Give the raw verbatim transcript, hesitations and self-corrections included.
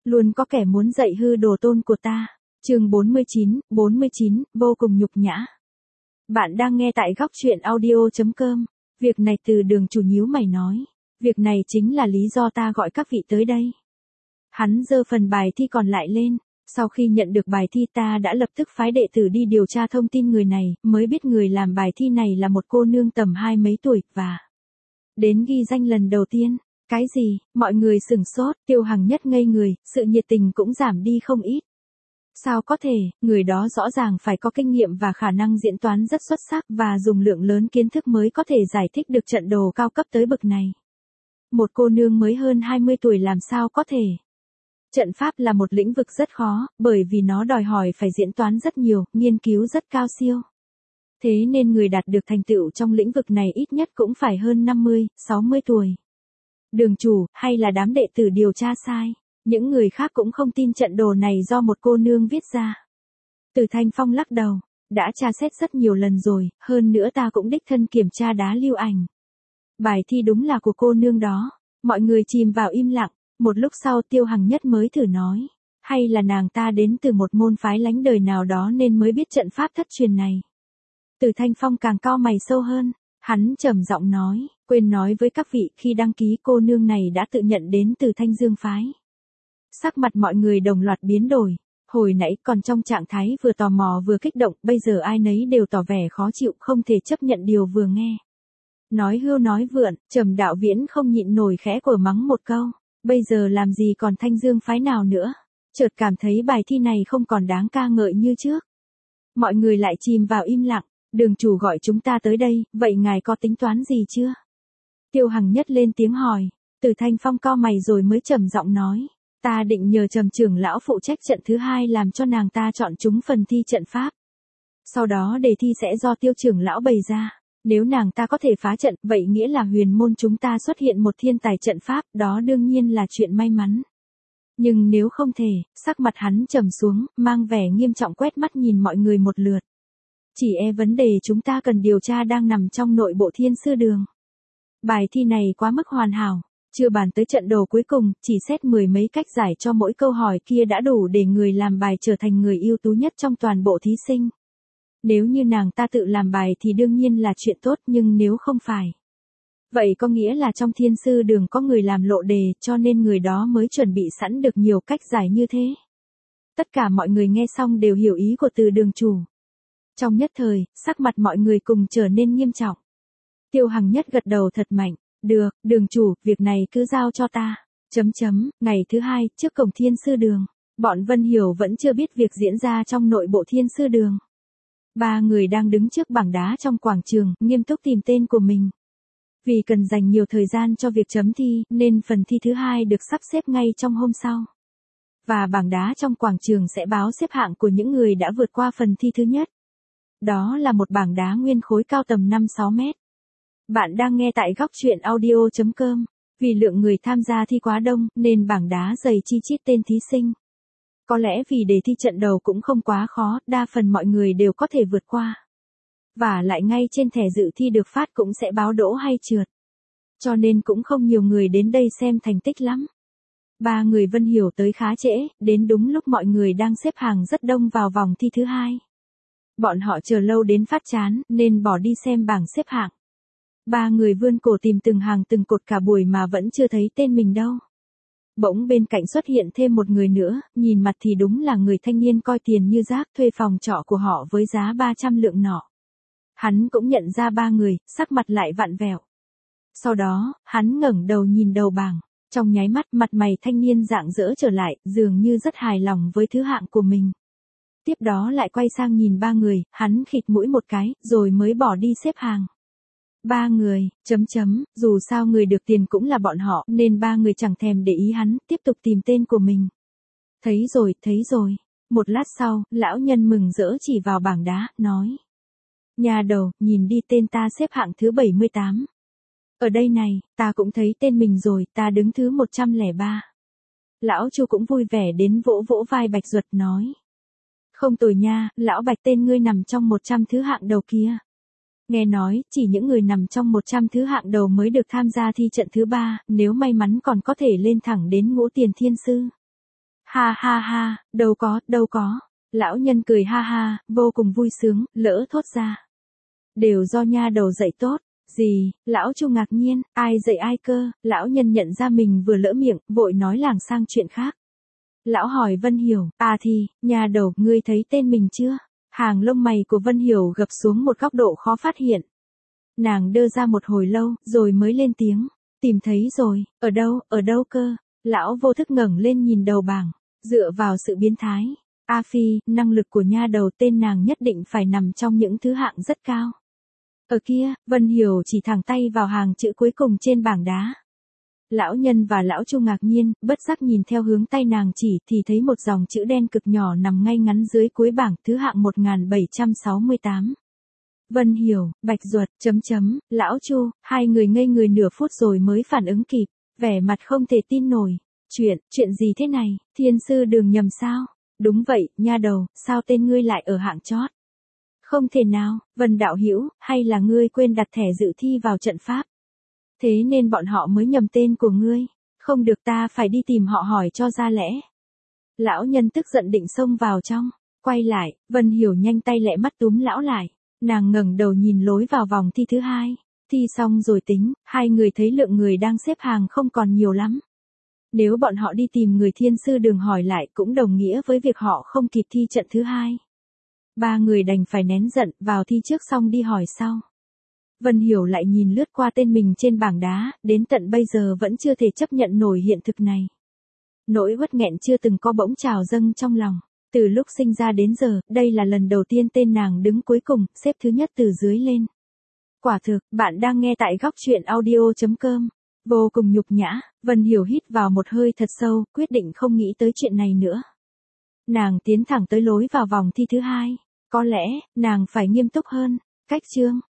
Luôn có kẻ muốn dạy hư đồ tôn của ta. Chương bốn mươi chín, bốn mươi chín, vô cùng nhục nhã. Bạn đang nghe tại góc truyện audio chấm com. Việc này từ Đường Chủ nhíu mày nói. Việc này chính là lý do ta gọi các vị tới đây. Hắn giơ phần bài thi còn lại lên. Sau khi nhận được bài thi ta đã lập tức phái đệ tử đi điều tra thông tin người này, mới biết người làm bài thi này là một cô nương tầm hai mấy tuổi, và đến ghi danh lần đầu tiên. Cái gì? Mọi người sửng sốt, Tiêu Hằng Nhất ngây người, sự nhiệt tình cũng giảm đi không ít. Sao có thể, người đó rõ ràng phải có kinh nghiệm và khả năng diễn toán rất xuất sắc và dùng lượng lớn kiến thức mới có thể giải thích được trận đồ cao cấp tới bậc này. Một cô nương mới hơn hai mươi tuổi làm sao có thể? Trận pháp là một lĩnh vực rất khó, bởi vì nó đòi hỏi phải diễn toán rất nhiều, nghiên cứu rất cao siêu. Thế nên người đạt được thành tựu trong lĩnh vực này ít nhất cũng phải hơn năm mươi, sáu mươi tuổi. Đường Chủ, hay là đám đệ tử điều tra sai? Những người khác cũng không tin trận đồ này do một cô nương viết ra. Từ Thanh Phong lắc đầu, đã tra xét rất nhiều lần rồi, hơn nữa ta cũng đích thân kiểm tra đá lưu ảnh. Bài thi đúng là của cô nương đó. Mọi người chìm vào im lặng, một lúc sau Tiêu Hằng Nhất mới thử nói. Hay là nàng ta đến từ một môn phái lánh đời nào đó nên mới biết trận pháp thất truyền này. Từ Thanh Phong càng cau mày sâu hơn. Hắn trầm giọng nói, quên nói với các vị khi đăng ký cô nương này đã tự nhận đến từ Thanh Dương phái. Sắc mặt mọi người đồng loạt biến đổi, hồi nãy còn trong trạng thái vừa tò mò vừa kích động, bây giờ ai nấy đều tỏ vẻ khó chịu không thể chấp nhận điều vừa nghe. Nói hưu nói vượn, Trầm Đạo Viễn không nhịn nổi khẽ của mắng một câu, bây giờ làm gì còn Thanh Dương phái nào nữa, chợt cảm thấy bài thi này không còn đáng ca ngợi như trước. Mọi người lại chìm vào im lặng. Đường Chủ gọi chúng ta tới đây, vậy ngài có tính toán gì chưa? Tiêu Hằng Nhất lên tiếng hỏi, Từ Thanh Phong cau mày rồi mới trầm giọng nói, ta định nhờ Trầm trưởng lão phụ trách trận thứ hai làm cho nàng ta chọn chúng phần thi trận pháp. Sau đó đề thi sẽ do Tiêu trưởng lão bày ra, nếu nàng ta có thể phá trận, vậy nghĩa là huyền môn chúng ta xuất hiện một thiên tài trận pháp, đó đương nhiên là chuyện may mắn. Nhưng nếu không thể, sắc mặt hắn trầm xuống, mang vẻ nghiêm trọng quét mắt nhìn mọi người một lượt. Chỉ e vấn đề chúng ta cần điều tra đang nằm trong nội bộ Thiên Sư Đường. Bài thi này quá mức hoàn hảo, chưa bàn tới trận đồ cuối cùng, chỉ xét mười mấy cách giải cho mỗi câu hỏi kia đã đủ để người làm bài trở thành người ưu tú nhất trong toàn bộ thí sinh. Nếu như nàng ta tự làm bài thì đương nhiên là chuyện tốt, nhưng nếu không phải, vậy có nghĩa là trong Thiên Sư Đường có người làm lộ đề, cho nên người đó mới chuẩn bị sẵn được nhiều cách giải như thế. Tất cả mọi người nghe xong đều hiểu ý của Từ Đường Chủ. Trong nhất thời, sắc mặt mọi người cùng trở nên nghiêm trọng. Tiêu Hằng Nhất gật đầu thật mạnh, được, Đường Chủ, việc này cứ giao cho ta. Chấm chấm, ngày thứ hai, trước cổng Thiên Sư Đường, bọn Vân Hiểu vẫn chưa biết việc diễn ra trong nội bộ Thiên Sư Đường. Ba người đang đứng trước bảng đá trong quảng trường, nghiêm túc tìm tên của mình. Vì cần dành nhiều thời gian cho việc chấm thi, nên phần thi thứ hai được sắp xếp ngay trong hôm sau. Và bảng đá trong quảng trường sẽ báo xếp hạng của những người đã vượt qua phần thi thứ nhất. Đó là một bảng đá nguyên khối cao tầm năm sáu mét. Bạn đang nghe tại góc truyện audio chấm com. Vì lượng người tham gia thi quá đông, nên bảng đá dày chi chít tên thí sinh. Có lẽ vì đề thi trận đầu cũng không quá khó, đa phần mọi người đều có thể vượt qua. Và lại ngay trên thẻ dự thi được phát cũng sẽ báo đỗ hay trượt. Cho nên cũng không nhiều người đến đây xem thành tích lắm. Ba người Vân Hiểu tới khá trễ, đến đúng lúc mọi người đang xếp hàng rất đông vào vòng thi thứ hai. Bọn họ chờ lâu đến phát chán, nên bỏ đi xem bảng xếp hạng. Ba người vươn cổ tìm từng hàng từng cột cả buổi mà vẫn chưa thấy tên mình đâu. Bỗng bên cạnh xuất hiện thêm một người nữa, nhìn mặt thì đúng là người thanh niên coi tiền như rác thuê phòng trọ của họ với giá ba trăm lượng nọ. Hắn cũng nhận ra ba người, sắc mặt lại vặn vẹo. Sau đó, hắn ngẩng đầu nhìn đầu bảng. Trong nháy mắt mặt mày thanh niên rạng rỡ trở lại, dường như rất hài lòng với thứ hạng của mình. Tiếp đó lại quay sang nhìn ba người, hắn khịt mũi một cái, rồi mới bỏ đi xếp hàng. Ba người, chấm chấm, dù sao người được tiền cũng là bọn họ, nên ba người chẳng thèm để ý hắn, tiếp tục tìm tên của mình. Thấy rồi, thấy rồi. Một lát sau, lão nhân mừng rỡ chỉ vào bảng đá, nói. Nhà đầu, nhìn đi tên ta xếp hạng thứ bảy mươi tám. Ở đây này, ta cũng thấy tên mình rồi, ta đứng thứ một trăm lẻ ba. Lão Chu cũng vui vẻ đến vỗ vỗ vai Bạch Duật nói. Không tồi nha, lão Bạch tên ngươi nằm trong một trăm thứ hạng đầu kia. Nghe nói, chỉ những người nằm trong một trăm thứ hạng đầu mới được tham gia thi trận thứ ba, nếu may mắn còn có thể lên thẳng đến ngũ tiền thiên sư. Ha ha ha, đâu có, đâu có. Lão nhân cười ha ha, vô cùng vui sướng, lỡ thốt ra. Đều do nha đầu dạy tốt. Gì, lão Chu ngạc nhiên, ai dạy ai cơ, lão nhân nhận ra mình vừa lỡ miệng, vội nói làng sang chuyện khác. Lão hỏi Vân Hiểu, à thì, nhà đầu, ngươi thấy tên mình chưa? Hàng lông mày của Vân Hiểu gập xuống một góc độ khó phát hiện. Nàng đơ ra một hồi lâu, rồi mới lên tiếng, tìm thấy rồi, ở đâu, ở đâu cơ? Lão vô thức ngẩng lên nhìn đầu bảng, dựa vào sự biến thái. A Phi, năng lực của nha đầu tên nàng nhất định phải nằm trong những thứ hạng rất cao. Ở kia, Vân Hiểu chỉ thẳng tay vào hàng chữ cuối cùng trên bảng đá. Lão nhân và lão Chu ngạc nhiên, bất giác nhìn theo hướng tay nàng chỉ thì thấy một dòng chữ đen cực nhỏ nằm ngay ngắn dưới cuối bảng thứ hạng một nghìn bảy trăm sáu mươi tám. Vân Hiểu, Bạch Duật, chấm chấm, lão Chu, hai người ngây người nửa phút rồi mới phản ứng kịp, vẻ mặt không thể tin nổi. Chuyện, chuyện gì thế này, thiên sư đường nhầm sao? Đúng vậy, nha đầu, sao tên ngươi lại ở hạng chót? Không thể nào, Vân đạo hữu, hay là ngươi quên đặt thẻ dự thi vào trận pháp? Thế nên bọn họ mới nhầm tên của ngươi. Không được, ta phải đi tìm họ hỏi cho ra lẽ. Lão nhân tức giận định xông vào trong. Quay lại, Vân Hiểu nhanh tay lẹ mắt túm lão lại. Nàng ngẩng đầu nhìn lối vào vòng thi thứ hai. Thi xong rồi tính, hai người thấy lượng người đang xếp hàng không còn nhiều lắm. Nếu bọn họ đi tìm người thiên sư đường hỏi lại cũng đồng nghĩa với việc họ không kịp thi trận thứ hai. Ba người đành phải nén giận, vào thi trước xong đi hỏi sau. Vân Hiểu lại nhìn lướt qua tên mình trên bảng đá, đến tận bây giờ vẫn chưa thể chấp nhận nổi hiện thực này. Nỗi uất nghẹn chưa từng có bỗng trào dâng trong lòng. Từ lúc sinh ra đến giờ, đây là lần đầu tiên tên nàng đứng cuối cùng, xếp thứ nhất từ dưới lên. Quả thực, bạn đang nghe tại góc truyện audio chấm com. Vô cùng nhục nhã, Vân Hiểu hít vào một hơi thật sâu, quyết định không nghĩ tới chuyện này nữa. Nàng tiến thẳng tới lối vào vòng thi thứ hai. Có lẽ, nàng phải nghiêm túc hơn. Cách chương.